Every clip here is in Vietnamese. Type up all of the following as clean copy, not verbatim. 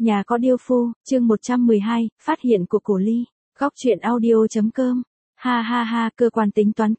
Nhà có điêu phu, chương 112, phát hiện của cổ ly. Góc truyện audio.com. Ha ha ha, cơ quan tính toán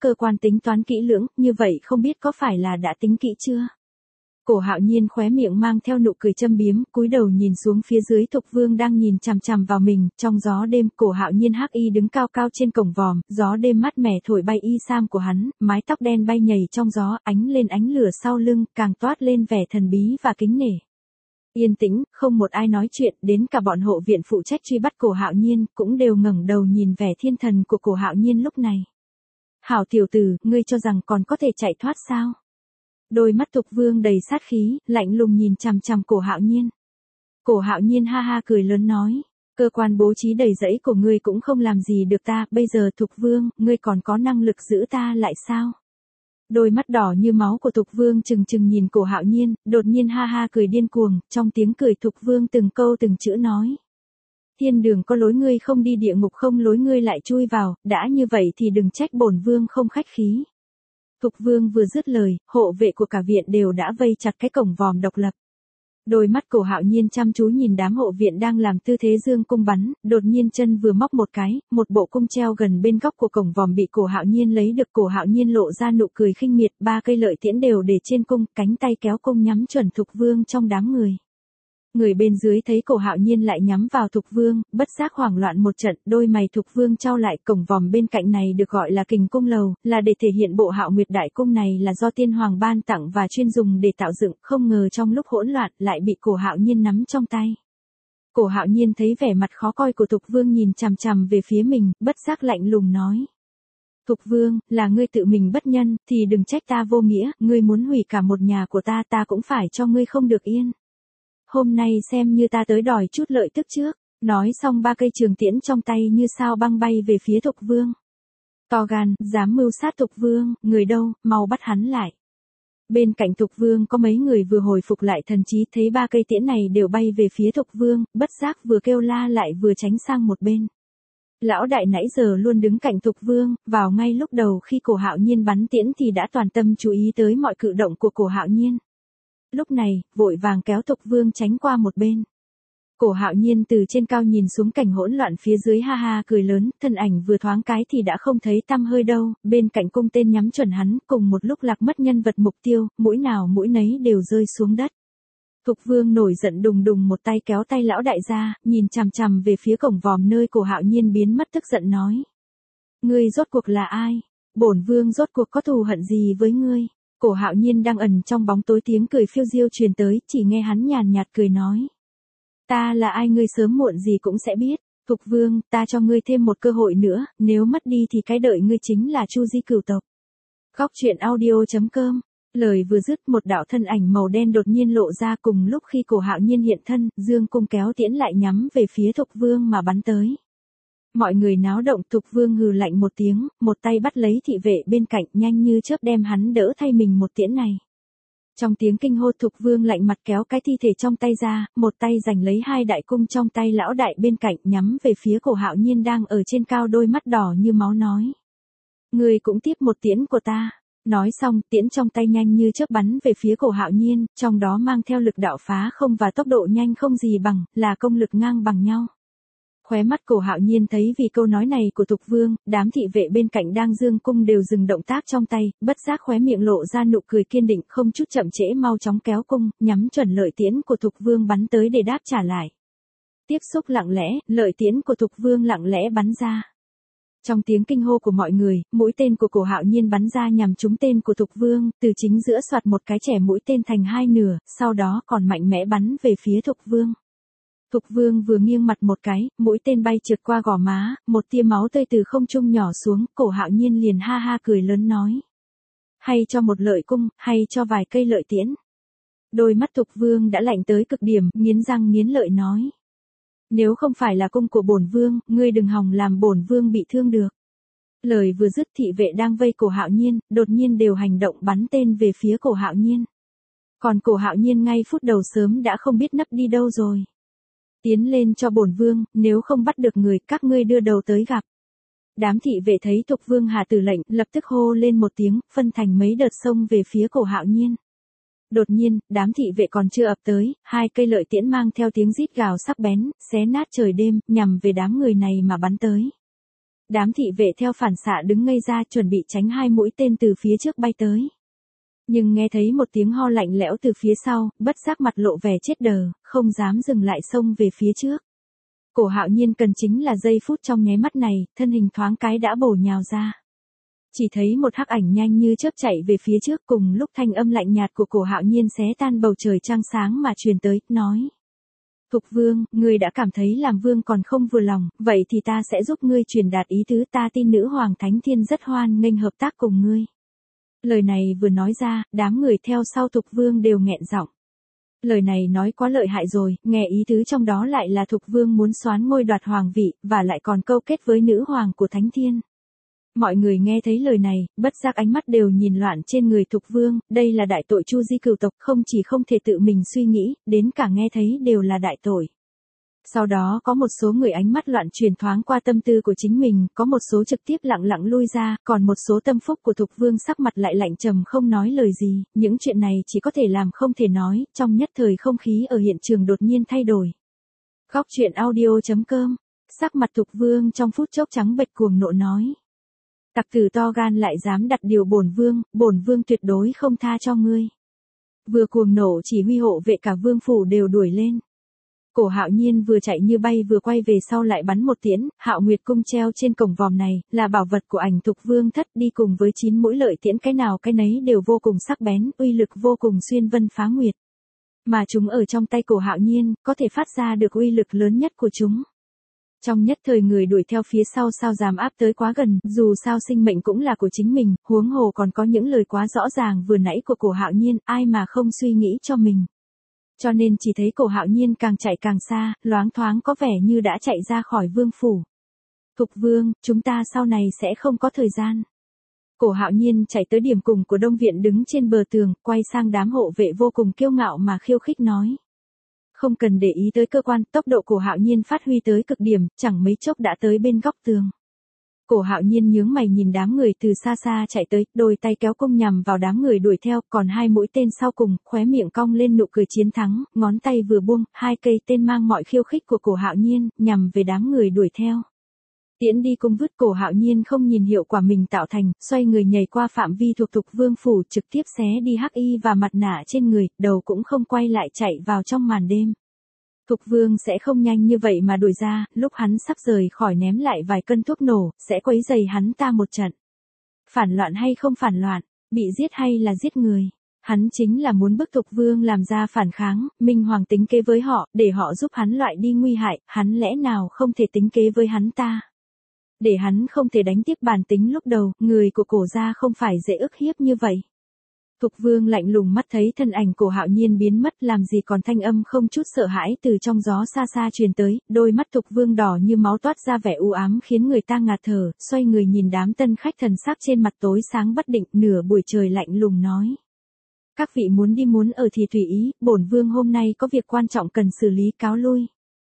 kỹ lưỡng, như vậy không biết có phải là đã tính kỹ chưa? Cổ Hạo Nhiên khóe miệng mang theo nụ cười châm biếm, cúi đầu nhìn xuống phía dưới Thục Vương đang nhìn chằm chằm vào mình, trong gió đêm, Cổ Hạo Nhiên hắc y đứng cao cao trên cổng vòm, gió đêm mát mẻ thổi bay y sam của hắn, mái tóc đen bay nhảy trong gió, ánh lên ánh lửa sau lưng, càng toát lên vẻ thần bí và kính nể. Yên tĩnh, không một ai nói chuyện, đến cả bọn hộ viện phụ trách truy bắt Cổ Hạo Nhiên, cũng đều ngẩng đầu nhìn vẻ thiên thần của Cổ Hạo Nhiên lúc này. Hảo tiểu tử, ngươi cho rằng còn có thể chạy thoát sao? Đôi mắt Thục Vương đầy sát khí, lạnh lùng nhìn chằm chằm Cổ Hạo Nhiên. Cổ Hạo Nhiên ha ha cười lớn nói, cơ quan bố trí đầy rẫy của ngươi cũng không làm gì được ta, bây giờ Thục Vương, ngươi còn có năng lực giữ ta lại sao? Đôi mắt đỏ như máu của Thục Vương trừng trừng nhìn Cổ Hạo Nhiên, đột nhiên ha ha cười điên cuồng, trong tiếng cười Thục Vương từng câu từng chữ nói. Thiên đường có lối ngươi không đi, địa ngục không lối ngươi lại chui vào, đã như vậy thì đừng trách bổn vương không khách khí. Thục Vương vừa dứt lời, hộ vệ của cả viện đều đã vây chặt cái cổng vòm độc lập. Đôi mắt Cổ Hạo Nhiên chăm chú nhìn đám hộ viện đang làm tư thế dương cung bắn, đột nhiên chân vừa móc một cái, một bộ cung treo gần bên góc của cổng vòm bị Cổ Hạo Nhiên lấy được. Cổ Hạo Nhiên lộ ra nụ cười khinh miệt, 3 cây lợi tiễn đều để trên cung, cánh tay kéo cung nhắm chuẩn Thục Vương trong đám người. Người bên dưới thấy Cổ Hạo Nhiên lại nhắm vào Thục Vương, bất giác hoảng loạn một trận, đôi mày Thục Vương chau lại. Cổng vòm bên cạnh này được gọi là Kình Cung Lầu, là để thể hiện bộ Hạo Nguyệt Đại Cung này là do Tiên Hoàng ban tặng và chuyên dùng để tạo dựng, không ngờ trong lúc hỗn loạn lại bị Cổ Hạo Nhiên nắm trong tay. Cổ Hạo Nhiên thấy vẻ mặt khó coi của Thục Vương nhìn chằm chằm về phía mình, bất giác lạnh lùng nói. Thục Vương, là ngươi tự mình bất nhân, thì đừng trách ta vô nghĩa, ngươi muốn hủy cả một nhà của ta, ta cũng phải cho ngươi không được yên. Hôm nay xem như ta tới đòi chút lợi tức trước. Nói xong 3 cây trường tiễn trong tay như sao băng bay về phía Thục Vương. To gan, dám mưu sát Thục Vương, người đâu, mau bắt hắn lại. Bên cạnh Thục Vương có mấy người vừa hồi phục lại thần trí, thấy 3 cây tiễn này đều bay về phía Thục Vương, bất giác vừa kêu la lại vừa tránh sang một bên. Lão đại nãy giờ luôn đứng cạnh Thục Vương, vào ngay lúc đầu khi Cổ Hạo Nhiên bắn tiễn thì đã toàn tâm chú ý tới mọi cử động của Cổ Hạo Nhiên. Lúc này, vội vàng kéo Thục Vương tránh qua một bên. Cổ Hạo Nhiên từ trên cao nhìn xuống cảnh hỗn loạn phía dưới ha ha cười lớn, thân ảnh vừa thoáng cái thì đã không thấy tăm hơi đâu, bên cạnh cung tên nhắm chuẩn hắn, cùng một lúc lạc mất nhân vật mục tiêu, mũi nào mũi nấy đều rơi xuống đất. Thục Vương nổi giận đùng đùng một tay kéo tay lão đại ra, nhìn chằm chằm về phía cổng vòm nơi Cổ Hạo Nhiên biến mất, tức giận nói. Ngươi rốt cuộc là ai? Bổn vương rốt cuộc có thù hận gì với ngươi? Cổ Hạo Nhiên đang ẩn trong bóng tối, tiếng cười phiêu diêu truyền tới, chỉ nghe hắn nhàn nhạt cười nói. Ta là ai ngươi sớm muộn gì cũng sẽ biết. Thục Vương, ta cho ngươi thêm một cơ hội nữa, nếu mất đi thì cái đợi ngươi chính là Chu Di cửu tộc. Góc truyện audio.com. Lời vừa dứt, một đạo thân ảnh màu đen đột nhiên lộ ra, cùng lúc khi Cổ Hạo Nhiên hiện thân, dương cung kéo tiễn lại nhắm về phía Thục Vương mà bắn tới. Mọi người náo động, Thục Vương hừ lạnh một tiếng, một tay bắt lấy thị vệ bên cạnh, nhanh như chớp đem hắn đỡ thay mình một tiễn này. Trong tiếng kinh hô, Thục Vương lạnh mặt kéo cái thi thể trong tay ra, một tay giành lấy 2 đại cung trong tay lão đại bên cạnh, nhắm về phía Cổ Hạo Nhiên đang ở trên cao, đôi mắt đỏ như máu nói. Ngươi cũng tiếp một tiễn của ta. Nói xong, tiễn trong tay nhanh như chớp bắn về phía Cổ Hạo Nhiên, trong đó mang theo lực đạo phá không và tốc độ nhanh không gì bằng, là công lực ngang bằng nhau. Khóe mắt Cổ Hạo Nhiên thấy vì câu nói này của Thục Vương, đám thị vệ bên cạnh đang dương cung đều dừng động tác trong tay, bất giác khóe miệng lộ ra nụ cười kiên định, không chút chậm trễ mau chóng kéo cung, nhắm chuẩn lợi tiễn của Thục Vương bắn tới để đáp trả lại. Tiếp xúc lặng lẽ, lợi tiễn của Thục Vương lặng lẽ bắn ra. Trong tiếng kinh hô của mọi người, mũi tên của Cổ Hạo Nhiên bắn ra nhằm trúng tên của Thục Vương, từ chính giữa xoạt một cái chẻ mũi tên thành 2 nửa, sau đó còn mạnh mẽ bắn về phía Thục Vương. Thục Vương vừa nghiêng mặt một cái, mũi tên bay trượt qua gò má, một tia máu tươi từ không trung nhỏ xuống, Cổ Hạo Nhiên liền ha ha cười lớn nói. Hay cho một lợi cung, hay cho vài cây lợi tiễn. Đôi mắt Thục Vương đã lạnh tới cực điểm, nghiến răng nghiến lợi nói. Nếu không phải là cung của bổn vương, ngươi đừng hòng làm bổn vương bị thương được. Lời vừa dứt, thị vệ đang vây Cổ Hạo Nhiên, đột nhiên đều hành động bắn tên về phía Cổ Hạo Nhiên. Còn Cổ Hạo Nhiên ngay phút đầu sớm đã không biết nấp đi đâu rồi. Tiến lên cho bổn vương, nếu không bắt được người, các ngươi đưa đầu tới gặp. Đám thị vệ thấy Thục Vương hạ tử lệnh, lập tức hô lên một tiếng, phân thành mấy đợt xông về phía Cổ Hạo Nhiên. Đột nhiên, đám thị vệ còn chưa ập tới, hai cây lợi tiễn mang theo tiếng rít gào sắc bén, xé nát trời đêm, nhằm về đám người này mà bắn tới. Đám thị vệ theo phản xạ đứng ngây ra chuẩn bị tránh hai mũi tên từ phía trước bay tới. Nhưng nghe thấy một tiếng ho lạnh lẽo từ phía sau, bất giác mặt lộ vẻ chết đờ, không dám dừng lại xông về phía trước. Cổ Hạo Nhiên cần chính là giây phút trong nháy mắt này, thân hình thoáng cái đã bổ nhào ra. Chỉ thấy một hắc ảnh nhanh như chớp chạy về phía trước, cùng lúc thanh âm lạnh nhạt của Cổ Hạo Nhiên xé tan bầu trời trăng sáng mà truyền tới, nói. Thục Vương, ngươi đã cảm thấy làm vương còn không vừa lòng, vậy thì ta sẽ giúp ngươi truyền đạt ý tứ, ta tin nữ hoàng Thánh Thiên rất hoan nghênh hợp tác cùng ngươi. Lời này vừa nói ra, đám người theo sau Thục Vương đều nghẹn giọng. Lời này nói quá lợi hại rồi, nghe ý tứ trong đó lại là Thục Vương muốn soán ngôi đoạt hoàng vị, và lại còn câu kết với nữ hoàng của Thánh Thiên. Mọi người nghe thấy lời này, bất giác ánh mắt đều nhìn loạn trên người Thục Vương, đây là đại tội Chu Di cửu tộc, không chỉ không thể tự mình suy nghĩ, đến cả nghe thấy đều là đại tội. Sau đó có một số người ánh mắt loạn truyền thoáng qua tâm tư của chính mình, có một số trực tiếp lặng lặng lui ra, còn một số tâm phúc của Thục Vương sắc mặt lại lạnh trầm không nói lời gì, những chuyện này chỉ có thể làm không thể nói, trong nhất thời không khí ở hiện trường đột nhiên thay đổi. Góc truyện audio.com, sắc mặt Thục Vương trong phút chốc trắng bệch cuồng nộ nói. Tặc tử to gan lại dám đặt điều bổn vương tuyệt đối không tha cho ngươi. Vừa cuồng nộ chỉ huy hộ vệ cả vương phủ đều đuổi lên. Cổ Hạo Nhiên vừa chạy như bay vừa quay về sau lại bắn một tiễn, Hạo Nguyệt cung treo trên cổng vòm này, là bảo vật của ảnh Thục Vương thất, đi cùng với 9 mũi lợi tiễn cái nào cái nấy đều vô cùng sắc bén, uy lực vô cùng xuyên vân phá nguyệt. Mà chúng ở trong tay Cổ Hạo Nhiên, có thể phát ra được uy lực lớn nhất của chúng. Trong nhất thời người đuổi theo phía sau sao dám áp tới quá gần, dù sao sinh mệnh cũng là của chính mình, huống hồ còn có những lời quá rõ ràng vừa nãy của Cổ Hạo Nhiên, ai mà không suy nghĩ cho mình. Cho nên chỉ thấy Cổ Hạo Nhiên càng chạy càng xa, loáng thoáng có vẻ như đã chạy ra khỏi vương phủ. Thục Vương, chúng ta sau này sẽ không có thời gian. Cổ Hạo Nhiên chạy tới điểm cùng của Đông Viện đứng trên bờ tường, quay sang đám hộ vệ vô cùng kiêu ngạo mà khiêu khích nói. Không cần để ý tới cơ quan, tốc độ Cổ Hạo Nhiên phát huy tới cực điểm, chẳng mấy chốc đã tới bên góc tường. Cổ Hạo Nhiên nhướng mày nhìn đám người từ xa xa chạy tới, đôi tay kéo cung nhằm vào đám người đuổi theo, còn hai mũi tên sau cùng, khóe miệng cong lên nụ cười chiến thắng, ngón tay vừa buông, hai cây tên mang mọi khiêu khích của Cổ Hạo Nhiên, nhằm về đám người đuổi theo. Tiễn đi cung vứt, Cổ Hạo Nhiên không nhìn hiệu quả mình tạo thành, xoay người nhảy qua phạm vi thuộc Thục Vương phủ, trực tiếp xé đi hắc y và mặt nạ trên người, đầu cũng không quay lại chạy vào trong màn đêm. Thục Vương sẽ không nhanh như vậy mà đuổi ra, lúc hắn sắp rời khỏi ném lại vài cân thuốc nổ, sẽ quấy rầy hắn ta một trận. Phản loạn hay không phản loạn, bị giết hay là giết người. Hắn chính là muốn bức Thục Vương làm ra phản kháng, Minh Hoàng tính kế với họ, để họ giúp hắn loại đi nguy hại, hắn lẽ nào không thể tính kế với hắn ta. Để hắn không thể đánh tiếp bản tính lúc đầu, người của Cổ gia không phải dễ ức hiếp như vậy. Thục Vương lạnh lùng mắt thấy thân ảnh Cổ Hạo Nhiên biến mất, làm gì còn thanh âm không chút sợ hãi từ trong gió xa xa truyền tới, đôi mắt Thục Vương đỏ như máu toát ra vẻ u ám khiến người ta ngạt thở, xoay người nhìn đám tân khách thần sắc trên mặt tối sáng bất định, nửa buổi trời lạnh lùng nói. Các vị muốn đi muốn ở thì tùy ý, bổn vương hôm nay có việc quan trọng cần xử lý, cáo lui.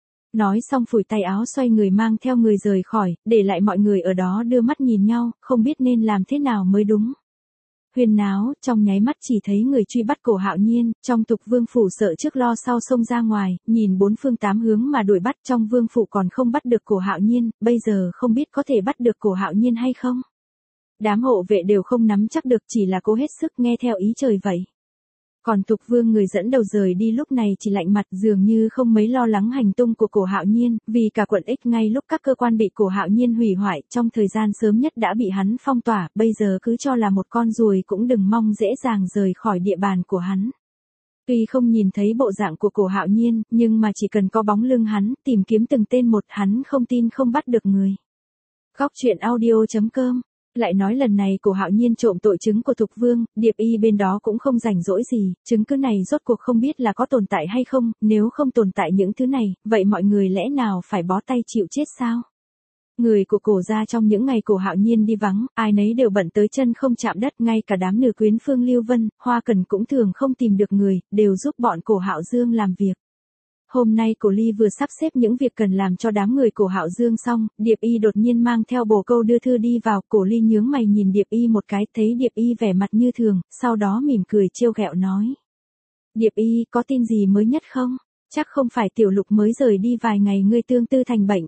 Nói xong phủi tay áo xoay người mang theo người rời khỏi, để lại mọi người ở đó đưa mắt nhìn nhau, không biết nên làm thế nào mới đúng. Huyên náo, trong nháy mắt chỉ thấy người truy bắt Cổ Hạo Nhiên, trong Thục Vương phủ sợ trước lo sau xông ra ngoài, nhìn bốn phương tám hướng mà đuổi bắt, trong vương phủ còn không bắt được Cổ Hạo Nhiên, bây giờ không biết có thể bắt được Cổ Hạo Nhiên hay không. Đám hộ vệ đều không nắm chắc được, chỉ là cố hết sức nghe theo ý trời vậy. Còn Thục Vương người dẫn đầu rời đi lúc này chỉ lạnh mặt, dường như không mấy lo lắng hành tung của Cổ Hạo Nhiên, vì cả quận X ngay lúc các cơ quan bị Cổ Hạo Nhiên hủy hoại, trong thời gian sớm nhất đã bị hắn phong tỏa, bây giờ cứ cho là một con ruồi cũng đừng mong dễ dàng rời khỏi địa bàn của hắn. Tuy không nhìn thấy bộ dạng của Cổ Hạo Nhiên, nhưng mà chỉ cần có bóng lưng hắn, tìm kiếm từng tên một, hắn không tin không bắt được người. Góc truyện audio.com. Lại nói lần này Cổ Hạo Nhiên trộm tội chứng của Thục Vương, Điệp Y bên đó cũng không rảnh rỗi gì, chứng cứ này rốt cuộc không biết là có tồn tại hay không, nếu không tồn tại những thứ này, vậy mọi người lẽ nào phải bó tay chịu chết sao? Người của Cổ gia trong những ngày Cổ Hạo Nhiên đi vắng, ai nấy đều bận tới chân không chạm đất, ngay cả đám nữ quyến Phương Lưu Vân, Hoa Cần cũng thường không tìm được người, đều giúp bọn Cổ Hạo Dương làm việc. Hôm nay Cổ Ly vừa sắp xếp những việc cần làm cho đám người Cổ Hạo Dương xong, Điệp Y đột nhiên mang theo bồ câu đưa thư đi vào, Cổ Ly nhướng mày nhìn Điệp Y một cái, thấy Điệp Y vẻ mặt như thường, sau đó mỉm cười trêu ghẹo nói. Điệp Y, có tin gì mới nhất không? Chắc không phải Tiểu Lục mới rời đi vài ngày ngươi tương tư thành bệnh.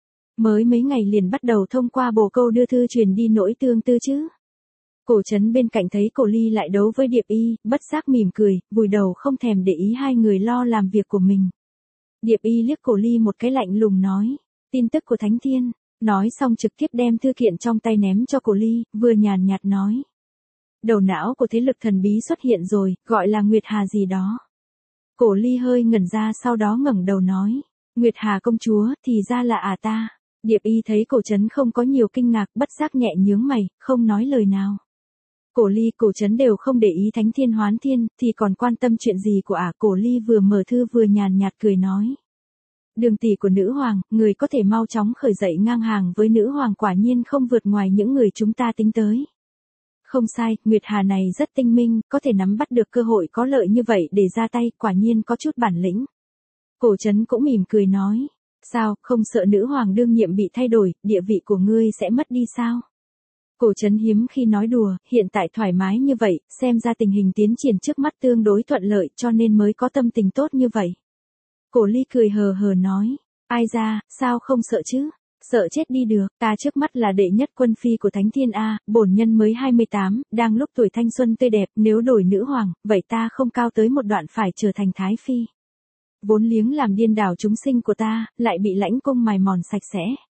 Mới mấy ngày liền bắt đầu thông qua bồ câu đưa thư truyền đi nỗi tương tư chứ. Cổ Trấn bên cạnh thấy Cổ Ly lại đấu với Điệp Y, bất giác mỉm cười, vùi đầu không thèm để ý hai người lo làm việc của mình. Điệp Y liếc Cổ Ly một cái lạnh lùng nói, tin tức của Thánh Thiên, nói xong trực tiếp đem thư kiện trong tay ném cho Cổ Ly, vừa nhàn nhạt nói. Đầu não của thế lực thần bí xuất hiện rồi, gọi là Nguyệt Hà gì đó. Cổ Ly hơi ngẩn ra sau đó ngẩng đầu nói, Nguyệt Hà công chúa, thì ra là ta. Điệp Y thấy Cổ Trấn không có nhiều kinh ngạc, bất giác nhẹ nhướng mày, không nói lời nào. Cổ Ly, Cổ Trấn đều không để ý Thánh Thiên Hoán Thiên, thì còn quan tâm chuyện gì của Cổ Ly vừa mở thư vừa nhàn nhạt cười nói. Đường tỷ của nữ hoàng, người có thể mau chóng khởi dậy ngang hàng với nữ hoàng quả nhiên không vượt ngoài những người chúng ta tính tới. Không sai, Nguyệt Hà này rất tinh minh, có thể nắm bắt được cơ hội có lợi như vậy để ra tay, quả nhiên có chút bản lĩnh. Cổ Trấn cũng mỉm cười nói, sao, không sợ nữ hoàng đương nhiệm bị thay đổi, địa vị của ngươi sẽ mất đi sao? Cổ Trấn hiếm khi nói đùa, hiện tại thoải mái như vậy, xem ra tình hình tiến triển trước mắt tương đối thuận lợi cho nên mới có tâm tình tốt như vậy. Cổ Ly cười hờ hờ nói, ai ra, sao không sợ chứ? Sợ chết đi được, ta trước mắt là đệ nhất quân phi của Thánh Thiên bổn nhân mới 28, đang lúc tuổi thanh xuân tươi đẹp, nếu đổi nữ hoàng, vậy ta không cao tới một đoạn phải trở thành Thái Phi. Vốn liếng làm điên đảo chúng sinh của ta, lại bị lãnh cung mài mòn sạch sẽ.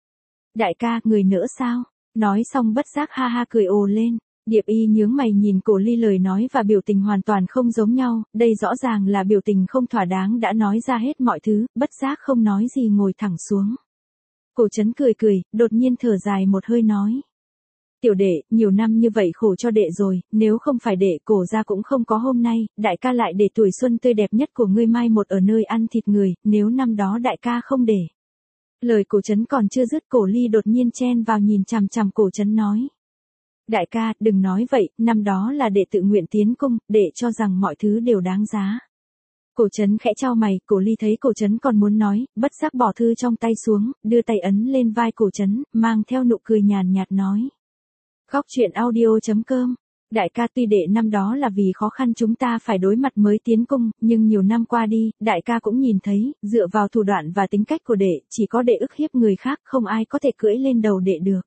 Đại ca, người nữa sao? Nói xong bất giác ha ha cười ồ lên. Điệp Y nhướng mày nhìn Cổ Ly lời nói và biểu tình hoàn toàn không giống nhau, đây rõ ràng là biểu tình không thỏa đáng đã nói ra hết mọi thứ, bất giác không nói gì ngồi thẳng xuống. Cổ Trấn cười cười, đột nhiên thở dài một hơi nói. Tiểu đệ, nhiều năm như vậy khổ cho đệ rồi, nếu không phải đệ Cổ gia cũng không có hôm nay, đại ca lại để tuổi xuân tươi đẹp nhất của ngươi mai một ở nơi ăn thịt người, nếu năm đó đại ca không để. Lời Cổ Trấn còn chưa dứt, Cổ Ly đột nhiên chen vào nhìn chằm chằm Cổ Trấn nói. Đại ca, đừng nói vậy, năm đó là đệ tự nguyện tiến cung, đệ cho rằng mọi thứ đều đáng giá. Cổ Trấn khẽ chau mày, Cổ Ly thấy Cổ Trấn còn muốn nói, bất giác bỏ thư trong tay xuống, đưa tay ấn lên vai Cổ Trấn, mang theo nụ cười nhàn nhạt nói. Góc truyện audio.com. Đại ca, tuy đệ năm đó là vì khó khăn chúng ta phải đối mặt mới tiến cung, nhưng nhiều năm qua đi, đại ca cũng nhìn thấy, dựa vào thủ đoạn và tính cách của đệ, chỉ có đệ ức hiếp người khác, không ai có thể cưỡi lên đầu đệ được.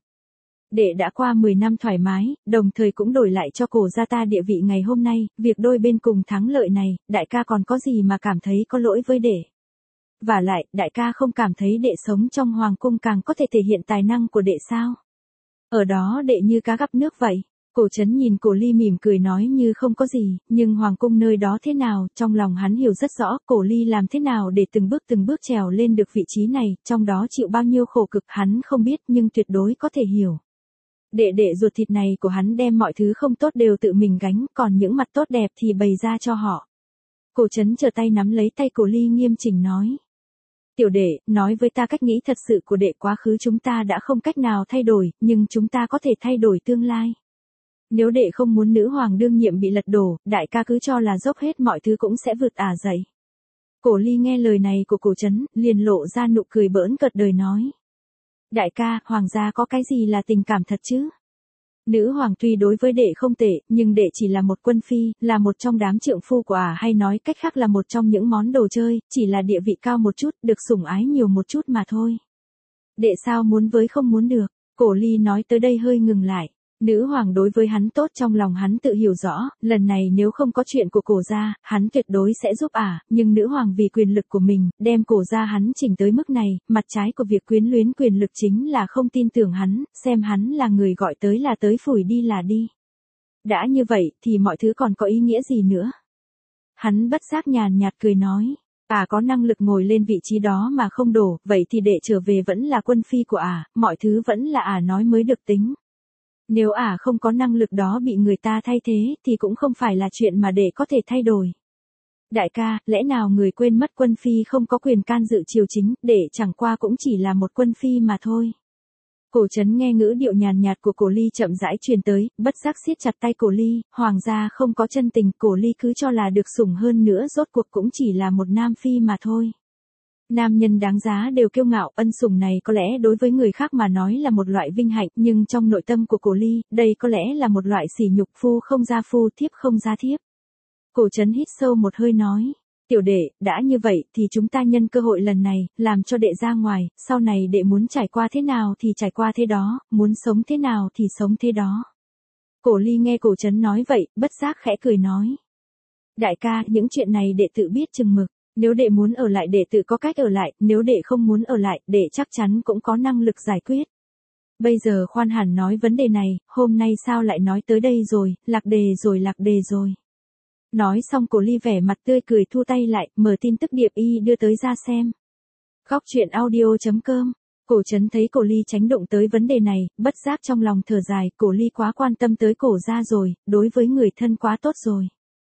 Đệ đã qua 10 năm thoải mái, đồng thời cũng đổi lại cho Cổ gia ta địa vị ngày hôm nay, việc đôi bên cùng thắng lợi này, đại ca còn có gì mà cảm thấy có lỗi với đệ. Và lại, đại ca không cảm thấy đệ sống trong hoàng cung càng có thể thể hiện tài năng của đệ sao? Ở đó đệ như cá gặp nước vậy. Cổ Trấn nhìn Cổ Ly mỉm cười nói như không có gì, nhưng hoàng cung nơi đó thế nào, trong lòng hắn hiểu rất rõ, Cổ Ly làm thế nào để từng bước trèo lên được vị trí này, trong đó chịu bao nhiêu khổ cực hắn không biết nhưng tuyệt đối có thể hiểu. Đệ ruột thịt này của hắn đem mọi thứ không tốt đều tự mình gánh, còn những mặt tốt đẹp thì bày ra cho họ. Cổ Trấn trở tay nắm lấy tay Cổ Ly nghiêm chỉnh nói. Tiểu đệ, nói với ta cách nghĩ thật sự của đệ, quá khứ chúng ta đã không cách nào thay đổi, nhưng chúng ta có thể thay đổi tương lai. Nếu đệ không muốn nữ hoàng đương nhiệm bị lật đổ, đại ca cứ cho là dốc hết mọi thứ cũng sẽ vượt dậy. Cổ Ly nghe lời này của Cổ Trấn, liền lộ ra nụ cười bỡn cợt đời nói. Đại ca, hoàng gia có cái gì là tình cảm thật chứ? Nữ hoàng tuy đối với đệ không tệ, nhưng đệ chỉ là một quân phi, là một trong đám trượng phu của hay nói cách khác là một trong những món đồ chơi, chỉ là địa vị cao một chút, được sủng ái nhiều một chút mà thôi. Đệ sao muốn với không muốn được? Cổ Ly nói tới đây hơi ngừng lại. Nữ hoàng đối với hắn tốt, trong lòng hắn tự hiểu rõ, lần này nếu không có chuyện của Cổ gia, hắn tuyệt đối sẽ giúp nhưng nữ hoàng vì quyền lực của mình, đem Cổ gia hắn chỉnh tới mức này, mặt trái của việc quyến luyến quyền lực chính là không tin tưởng hắn, xem hắn là người gọi tới là tới, phủi đi là đi. Đã như vậy, thì mọi thứ còn có ý nghĩa gì nữa? Hắn bất giác nhàn nhạt cười nói, có năng lực ngồi lên vị trí đó mà không đổ, vậy thì đệ trở về vẫn là quân phi của mọi thứ vẫn là nói mới được tính. Nếu không có năng lực đó bị người ta thay thế, thì cũng không phải là chuyện mà đệ có thể thay đổi. Đại ca, lẽ nào người quên mất quân phi không có quyền can dự triều chính, đệ chẳng qua cũng chỉ là một quân phi mà thôi. Cổ Trấn nghe ngữ điệu nhàn nhạt của Cổ Ly chậm rãi truyền tới, bất giác siết chặt tay Cổ Ly, hoàng gia không có chân tình, Cổ Ly cứ cho là được sủng hơn nữa, rốt cuộc cũng chỉ là một nam phi mà thôi. Nam nhân đáng giá đều kiêu ngạo, ân sủng này có lẽ đối với người khác mà nói là một loại vinh hạnh, nhưng trong nội tâm của Cổ Ly, đây có lẽ là một loại sỉ nhục, phu không ra phu, thiếp không ra thiếp. Cổ Trấn hít sâu một hơi nói. Tiểu đệ, đã như vậy thì chúng ta nhân cơ hội lần này, làm cho đệ ra ngoài, sau này đệ muốn trải qua thế nào thì trải qua thế đó, muốn sống thế nào thì sống thế đó. Cổ Ly nghe Cổ Trấn nói vậy, bất giác khẽ cười nói. Đại ca, những chuyện này đệ tự biết chừng mực, nếu đệ muốn ở lại đệ tự có cách ở lại, nếu đệ không muốn ở lại, đệ chắc chắn cũng có năng lực giải quyết. Bây giờ khoan hẳn nói vấn đề này, hôm nay sao lại nói tới đây rồi, lạc đề rồi. Nói xong Cổ Ly vẻ mặt tươi cười thu tay lại, mở tin tức Điệp Y đưa tới ra xem. Góc truyện audio.com. Cổ Trấn thấy Cổ Ly tránh động tới vấn đề này, bất giác trong lòng thở dài, Cổ Ly quá quan tâm tới Cổ gia rồi, đối với người thân quá tốt rồi.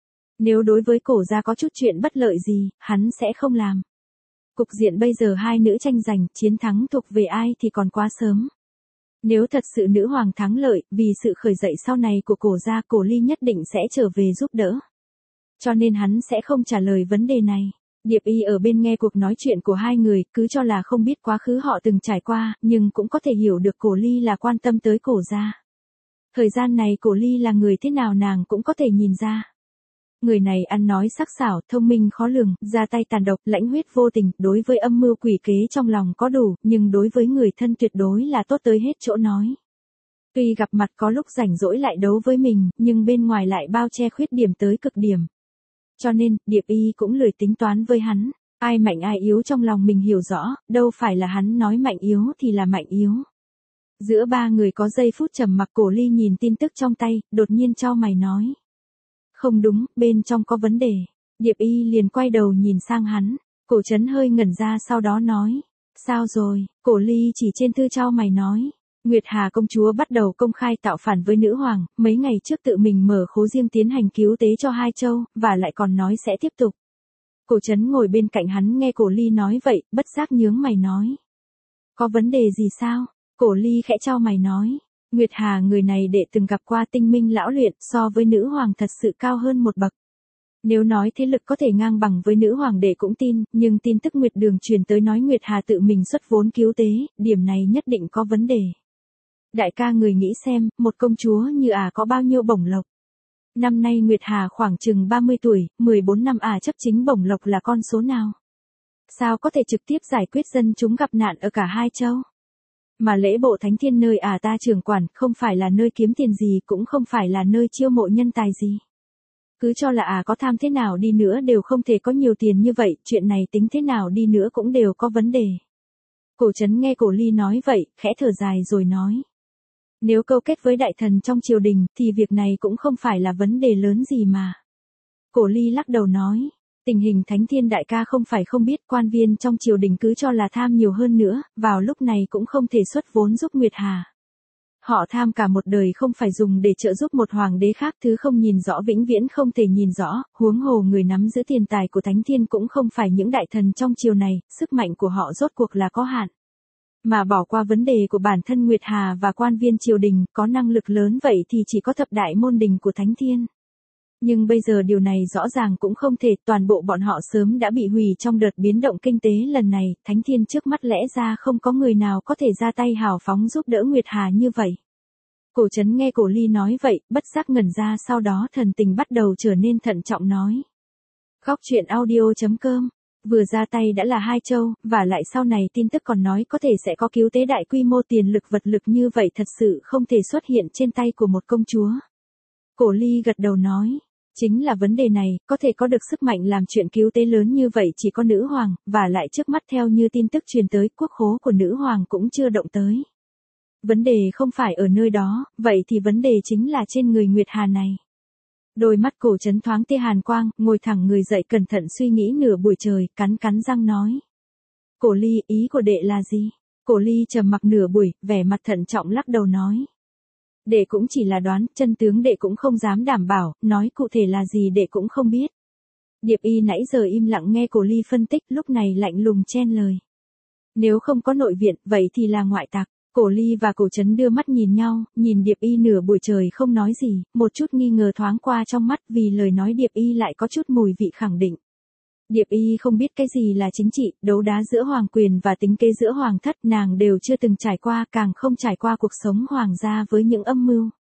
Nếu đối với Cổ gia có chút chuyện bất lợi gì, hắn sẽ không làm. Cục diện bây giờ hai nữ tranh giành, chiến thắng thuộc về ai thì còn quá sớm. Nếu thật sự nữ hoàng thắng lợi, vì sự khởi dậy sau này của Cổ gia, Cổ Ly nhất định sẽ trở về giúp đỡ. Cho nên hắn sẽ không trả lời vấn đề này. Điệp Y ở bên nghe cuộc nói chuyện của hai người, cứ cho là không biết quá khứ họ từng trải qua, nhưng cũng có thể hiểu được Cổ Ly là quan tâm tới Cổ gia. Thời gian này Cổ Ly là người thế nào nàng cũng có thể nhìn ra. Người này ăn nói sắc sảo, thông minh khó lường, ra tay tàn độc, lãnh huyết vô tình, đối với âm mưu quỷ kế trong lòng có đủ, nhưng đối với người thân tuyệt đối là tốt tới hết chỗ nói. Tuy gặp mặt có lúc rảnh rỗi lại đấu với mình, nhưng bên ngoài lại bao che khuyết điểm tới cực điểm. Cho nên, Điệp Y cũng lười tính toán với hắn, ai mạnh ai yếu trong lòng mình hiểu rõ, đâu phải là hắn nói mạnh yếu thì là mạnh yếu. Giữa ba người có giây phút trầm mặc, Cổ Ly nhìn tin tức trong tay, đột nhiên chau mày nói. Không đúng, bên trong có vấn đề. Điệp Y liền quay đầu nhìn sang hắn, Cổ Trấn hơi ngẩn ra sau đó nói. Sao rồi? Cổ Ly chỉ trên thư chau mày nói. Nguyệt Hà công chúa bắt đầu công khai tạo phản với nữ hoàng, mấy ngày trước tự mình mở khố riêng tiến hành cứu tế cho hai châu, và lại còn nói sẽ tiếp tục. Cổ Trấn ngồi bên cạnh hắn nghe Cổ Ly nói vậy, bất giác nhướng mày nói. Có vấn đề gì sao? Cổ Ly khẽ chau mày nói. Nguyệt Hà người này đệ từng gặp qua, tinh minh lão luyện, so với nữ hoàng thật sự cao hơn một bậc. Nếu nói thế lực có thể ngang bằng với nữ hoàng đệ cũng tin, nhưng tin tức Nguyệt Đường truyền tới nói Nguyệt Hà tự mình xuất vốn cứu tế, điểm này nhất định có vấn đề. Đại ca người nghĩ xem, một công chúa như có bao nhiêu bổng lộc. Năm nay Nguyệt Hà khoảng chừng 30 tuổi, 14 năm chấp chính bổng lộc là con số nào? Sao có thể trực tiếp giải quyết dân chúng gặp nạn ở cả hai châu? Mà lễ bộ thánh thiên nơi ta trưởng quản, không phải là nơi kiếm tiền gì, cũng không phải là nơi chiêu mộ nhân tài gì. Cứ cho là có tham thế nào đi nữa đều không thể có nhiều tiền như vậy, chuyện này tính thế nào đi nữa cũng đều có vấn đề. Cổ Trấn nghe Cổ Ly nói vậy, khẽ thở dài rồi nói. Nếu câu kết với đại thần trong triều đình, thì việc này cũng không phải là vấn đề lớn gì mà. Cổ Ly lắc đầu nói. Tình hình Thánh Thiên đại ca không phải không biết, quan viên trong triều đình cứ cho là tham nhiều hơn nữa, vào lúc này cũng không thể xuất vốn giúp Nguyệt Hà. Họ tham cả một đời không phải dùng để trợ giúp một hoàng đế khác, thứ không nhìn rõ vĩnh viễn không thể nhìn rõ, huống hồ người nắm giữ tiền tài của Thánh Thiên cũng không phải những đại thần trong triều này, sức mạnh của họ rốt cuộc là có hạn. Mà bỏ qua vấn đề của bản thân Nguyệt Hà và quan viên triều đình, có năng lực lớn vậy thì chỉ có thập đại môn đình của Thánh Thiên. Nhưng bây giờ điều này rõ ràng cũng không thể, toàn bộ bọn họ sớm đã bị hủy trong đợt biến động kinh tế lần này, Thánh Thiên trước mắt lẽ ra không có người nào có thể ra tay hào phóng giúp đỡ Nguyệt Hà như vậy. Cổ Trấn nghe Cổ Ly nói vậy, bất giác ngẩn ra, sau đó thần tình bắt đầu trở nên thận trọng nói. Góc truyện audio.com. Vừa ra tay đã là hai châu, và lại sau này tin tức còn nói có thể sẽ có cứu tế đại quy mô, tiền lực vật lực như vậy thật sự không thể xuất hiện trên tay của một công chúa. Cổ Ly gật đầu nói. Chính là vấn đề này, có thể có được sức mạnh làm chuyện cứu tế lớn như vậy chỉ có nữ hoàng, và lại trước mắt theo như tin tức truyền tới, quốc khố của nữ hoàng cũng chưa động tới. Vấn đề không phải ở nơi đó, vậy thì vấn đề chính là trên người Nguyệt Hà này. Đôi mắt Cổ Trấn thoáng tia hàn quang, ngồi thẳng người dậy cẩn thận suy nghĩ nửa buổi trời, cắn răng nói. Cổ Ly, ý của đệ là gì? Cổ Ly trầm mặc nửa buổi, vẻ mặt thận trọng lắc đầu nói. Đệ cũng chỉ là đoán, chân tướng đệ cũng không dám đảm bảo, nói cụ thể là gì đệ cũng không biết. Điệp Y nãy giờ im lặng nghe Cổ Ly phân tích, lúc này lạnh lùng chen lời. Nếu không có nội viện, vậy thì là ngoại tặc. Cổ Ly và Cổ Trấn đưa mắt nhìn nhau, nhìn Điệp Y nửa buổi trời không nói gì, một chút nghi ngờ thoáng qua trong mắt, vì lời nói Điệp Y lại có chút mùi vị khẳng định. Điệp Y không biết cái gì là chính trị, đấu đá giữa hoàng quyền và tính kế giữa hoàng thất, nàng đều chưa từng trải qua, càng không trải qua cuộc sống hoàng gia với những âm mưu.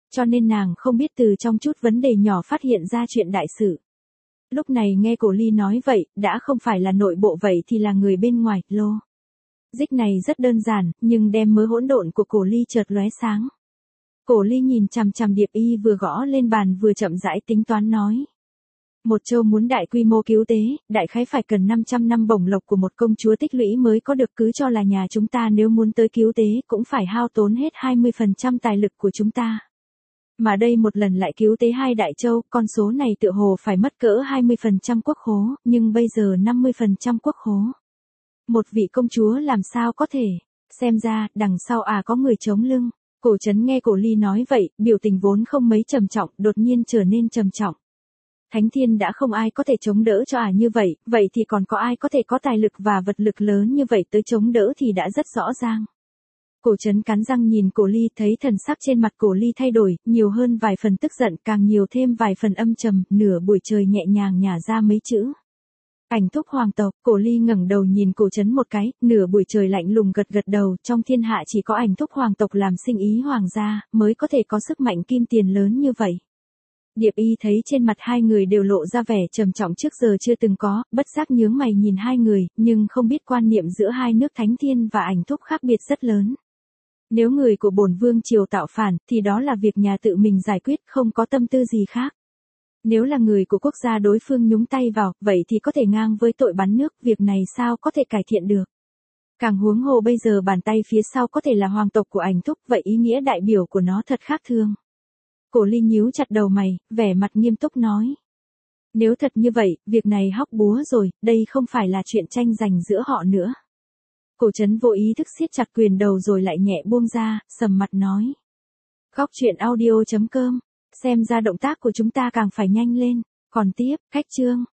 Cho nên nàng không biết từ trong chút vấn đề nhỏ phát hiện ra chuyện đại sự. Lúc này nghe Cổ Ly nói vậy, đã không phải là nội bộ vậy thì là người bên ngoài, lô. Dích này rất đơn giản, nhưng đem mớ hỗn độn của Cổ Ly chợt lóe sáng. Cổ Ly nhìn chằm chằm Điệp Y vừa gõ lên bàn vừa chậm rãi tính toán nói. Một châu muốn đại quy mô cứu tế, đại khái phải cần 500 năm bổng lộc của một công chúa tích lũy mới có được, cứ cho là nhà chúng ta nếu muốn tới cứu tế cũng phải hao tốn hết 20% tài lực của chúng ta. Mà đây một lần lại cứu tế 2 đại châu, con số này tựa hồ phải mất cỡ 20% quốc khố, nhưng bây giờ 50% quốc khố. Một vị công chúa làm sao có thể, xem ra, đằng sau có người chống lưng. Cổ Trấn nghe Cổ Ly nói vậy, biểu tình vốn không mấy trầm trọng, đột nhiên trở nên trầm trọng. Thánh Thiên đã không ai có thể chống đỡ cho như vậy thì còn có ai có thể có tài lực và vật lực lớn như vậy tới chống đỡ thì đã rất rõ ràng. Cổ Trấn cắn răng nhìn Cổ Ly, thấy thần sắc trên mặt Cổ Ly thay đổi, nhiều hơn vài phần tức giận, càng nhiều thêm vài phần âm trầm, nửa buổi trời nhẹ nhàng nhả ra mấy chữ. Ảnh thúc hoàng tộc. Cổ Ly ngẩng đầu nhìn Cổ Trấn một cái, nửa buổi trời lạnh lùng gật gật đầu, trong thiên hạ chỉ có ảnh thúc hoàng tộc làm sinh ý hoàng gia, mới có thể có sức mạnh kim tiền lớn như vậy. Điệp Y thấy trên mặt hai người đều lộ ra vẻ trầm trọng trước giờ chưa từng có, bất giác nhướng mày nhìn hai người, nhưng không biết quan niệm giữa hai nước Thánh Thiên và ảnh thúc khác biệt rất lớn. Nếu người của bổn vương triều tạo phản, thì đó là việc nhà tự mình giải quyết, không có tâm tư gì khác. Nếu là người của quốc gia đối phương nhúng tay vào, vậy thì có thể ngang với tội bắn nước, việc này sao có thể cải thiện được. Càng huống hồ bây giờ bàn tay phía sau có thể là hoàng tộc của ảnh thúc, vậy ý nghĩa đại biểu của nó thật khác thường. Cổ Ly nhíu chặt đầu mày, vẻ mặt nghiêm túc nói. Nếu thật như vậy, việc này hóc búa rồi, đây không phải là chuyện tranh giành giữa họ nữa. Cổ Trấn vô ý thức siết chặt quyền đầu rồi lại nhẹ buông ra, sầm mặt nói. Góc truyện audio.com, xem ra động tác của chúng ta càng phải nhanh lên, còn tiếp, khách chương.